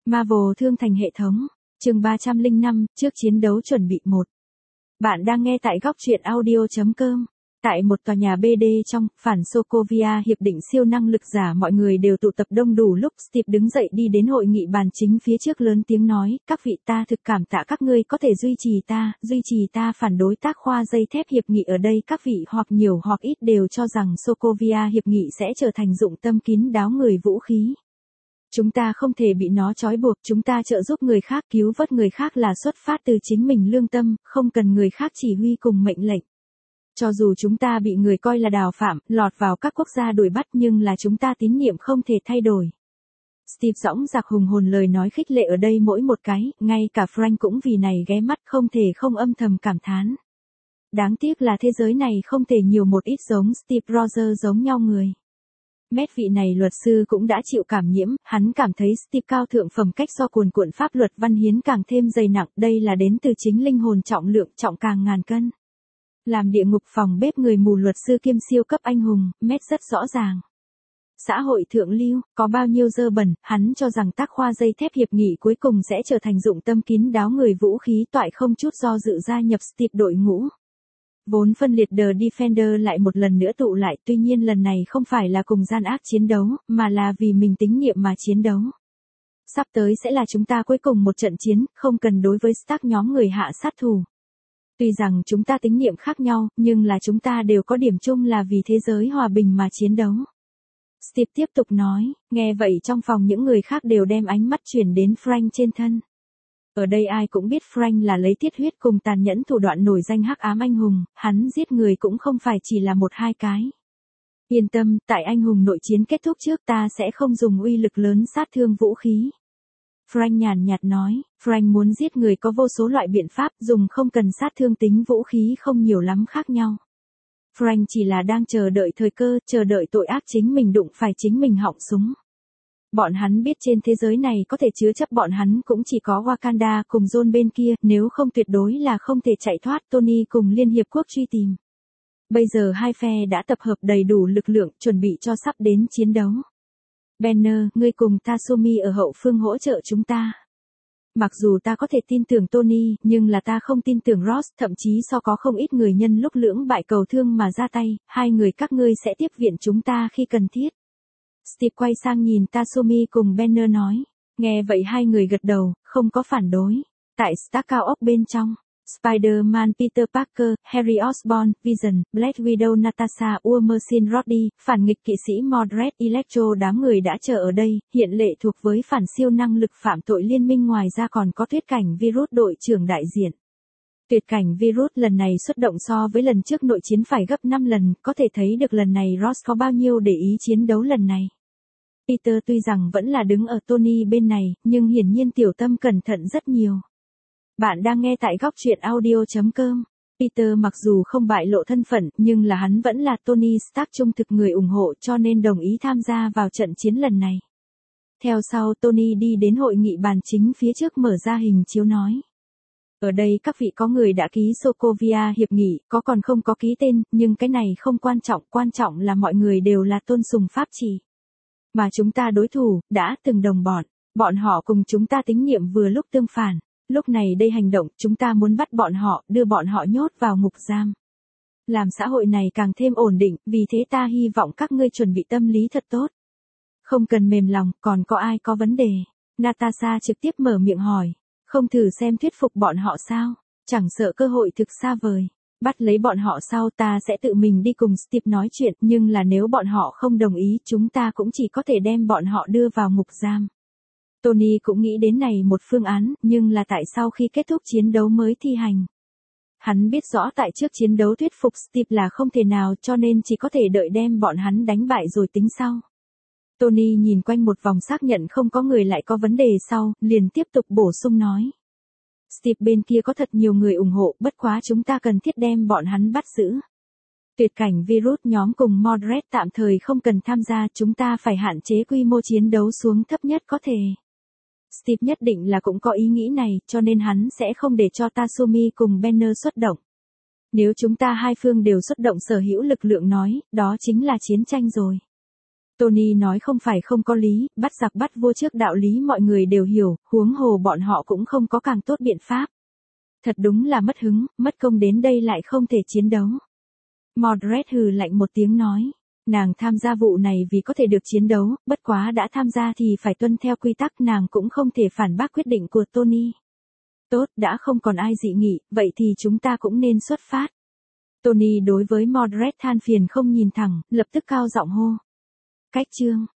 Marvel thương thành hệ thống. Chương 305, trước chiến đấu chuẩn bị 1. Bạn đang nghe tại góc truyện audio.com. Tại một tòa nhà BD trong phản Sokovia hiệp định siêu năng lực giả, mọi người đều tụ tập đông đủ. Lúc Steve đứng dậy đi đến hội nghị bàn chính phía trước, lớn tiếng nói, các vị, ta thực cảm tạ các ngươi có thể duy trì ta phản đối tác khoa dây thép hiệp nghị ở đây. Các vị hoặc nhiều hoặc ít đều cho rằng Sokovia hiệp nghị sẽ trở thành dụng tâm kín đáo người vũ khí. Chúng ta không thể bị nó trói buộc, chúng ta trợ giúp người khác, cứu vớt người khác là xuất phát từ chính mình lương tâm, không cần người khác chỉ huy cùng mệnh lệnh. Cho dù chúng ta bị người coi là đào phạm, lọt vào các quốc gia đuổi bắt, nhưng là chúng ta tín niệm không thể thay đổi. Steve dõng dạc hùng hồn lời nói khích lệ ở đây mỗi một cái, ngay cả Frank cũng vì này ghé mắt, không thể không âm thầm cảm thán. Đáng tiếc là thế giới này không thể nhiều một ít giống Steve Rogers giống nhau người. Matt, vị này luật sư cũng đã chịu cảm nhiễm, hắn cảm thấy Steve cao thượng phẩm cách do cuồn cuộn pháp luật văn hiến càng thêm dày nặng, đây là đến từ chính linh hồn trọng lượng trọng càng ngàn cân. Làm địa ngục phòng bếp người mù luật sư kiêm siêu cấp anh hùng, Matt rất rõ ràng. Xã hội thượng lưu, có bao nhiêu dơ bẩn, hắn cho rằng tác khoa dây thép hiệp nghị cuối cùng sẽ trở thành dụng tâm kín đáo người vũ khí, toại không chút do dự gia nhập Steve đội ngũ. Vốn phân liệt The Defender lại một lần nữa tụ lại, tuy nhiên lần này không phải là cùng gian ác chiến đấu, mà là vì mình tín nhiệm mà chiến đấu. Sắp tới sẽ là chúng ta cuối cùng một trận chiến, không cần đối với Stark nhóm người hạ sát thủ. Tuy rằng chúng ta tín nhiệm khác nhau, nhưng là chúng ta đều có điểm chung là vì thế giới hòa bình mà chiến đấu. Steve tiếp tục nói, nghe vậy trong phòng những người khác đều đem ánh mắt chuyển đến Frank trên thân. Ở đây ai cũng biết Frank là lấy thiết huyết cùng tàn nhẫn thủ đoạn nổi danh hắc ám anh hùng, hắn giết người cũng không phải chỉ là một hai cái. Yên tâm, tại anh hùng nội chiến kết thúc trước ta sẽ không dùng uy lực lớn sát thương vũ khí. Frank nhàn nhạt nói, Frank muốn giết người có vô số loại biện pháp, dùng không cần sát thương tính vũ khí không nhiều lắm khác nhau. Frank chỉ là đang chờ đợi thời cơ, chờ đợi tội ác chính mình đụng phải chính mình họng súng. Bọn hắn biết trên thế giới này có thể chứa chấp bọn hắn cũng chỉ có Wakanda cùng John bên kia, nếu không tuyệt đối là không thể chạy thoát Tony cùng Liên Hiệp Quốc truy tìm. Bây giờ hai phe đã tập hợp đầy đủ lực lượng, chuẩn bị cho sắp đến chiến đấu. Banner, ngươi cùng Tasumi ở hậu phương hỗ trợ chúng ta. Mặc dù ta có thể tin tưởng Tony, nhưng là ta không tin tưởng Ross, thậm chí có không ít người nhân lúc lưỡng bại cầu thương mà ra tay, hai người các ngươi sẽ tiếp viện chúng ta khi cần thiết. Steve quay sang nhìn Tasumi cùng Banner nói. Nghe vậy hai người gật đầu, không có phản đối. Tại Stark cao ốc bên trong, Spider-Man Peter Parker, Harry Osborn, Vision, Black Widow Natasha, Urmersin Roddy, phản nghịch kỵ sĩ Mordred, Electro, đám người đã chờ ở đây, hiện lệ thuộc với phản siêu năng lực phạm tội liên minh, ngoài ra còn có Tuyệt cảnh Virus đội trưởng đại diện. Tuyệt cảnh Virus lần này xuất động so với lần trước nội chiến phải gấp 5 lần, có thể thấy được lần này Ross có bao nhiêu để ý chiến đấu lần này. Peter tuy rằng vẫn là đứng ở Tony bên này, nhưng hiển nhiên tiểu tâm cẩn thận rất nhiều. Bạn đang nghe tại góc truyện audio.com. Peter mặc dù không bại lộ thân phận, nhưng là hắn vẫn là Tony Stark trung thực người ủng hộ, cho nên đồng ý tham gia vào trận chiến lần này. Theo sau Tony đi đến hội nghị bàn chính phía trước, mở ra hình chiếu nói. Ở đây các vị, có người đã ký Sokovia hiệp nghị, có còn không có ký tên, nhưng cái này không quan trọng là mọi người đều là tôn sùng pháp trị. Mà chúng ta đối thủ, đã từng đồng bọn họ cùng chúng ta tín niệm vừa lúc tương phản. Lúc này đây hành động, chúng ta muốn bắt bọn họ, đưa bọn họ nhốt vào ngục giam. Làm xã hội này càng thêm ổn định, vì thế ta hy vọng các ngươi chuẩn bị tâm lý thật tốt. Không cần mềm lòng, còn có ai có vấn đề? Natasha trực tiếp mở miệng hỏi. Không thử xem thuyết phục bọn họ sao? Chẳng sợ cơ hội thực xa vời. Bắt lấy bọn họ sau ta sẽ tự mình đi cùng Steve nói chuyện, nhưng là nếu bọn họ không đồng ý, chúng ta cũng chỉ có thể đem bọn họ đưa vào ngục giam. Tony cũng nghĩ đến này một phương án, nhưng là tại sau khi kết thúc chiến đấu mới thi hành. Hắn biết rõ tại trước chiến đấu thuyết phục Steve là không thể nào, cho nên chỉ có thể đợi đem bọn hắn đánh bại rồi tính sau. Tony nhìn quanh một vòng xác nhận không có người lại có vấn đề sau, liền tiếp tục bổ sung nói. Steve bên kia có thật nhiều người ủng hộ, bất quá chúng ta cần thiết đem bọn hắn bắt giữ. Tuyệt cảnh Virus nhóm cùng Mordred tạm thời không cần tham gia, chúng ta phải hạn chế quy mô chiến đấu xuống thấp nhất có thể. Steve nhất định là cũng có ý nghĩ này, cho nên hắn sẽ không để cho Tasumi cùng Banner xuất động. Nếu chúng ta hai phương đều xuất động sở hữu lực lượng nói, đó chính là chiến tranh rồi. Tony nói không phải không có lý, bắt giặc bắt vua trước đạo lý mọi người đều hiểu, huống hồ bọn họ cũng không có càng tốt biện pháp. Thật đúng là mất hứng, mất công đến đây lại không thể chiến đấu. Mordred hừ lạnh một tiếng nói. Nàng tham gia vụ này vì có thể được chiến đấu, bất quá đã tham gia thì phải tuân theo quy tắc, nàng cũng không thể phản bác quyết định của Tony. Tốt, đã không còn ai dị nghị, vậy thì chúng ta cũng nên xuất phát. Tony đối với Mordred than phiền không nhìn thẳng, lập tức cao giọng hô. Cách chương.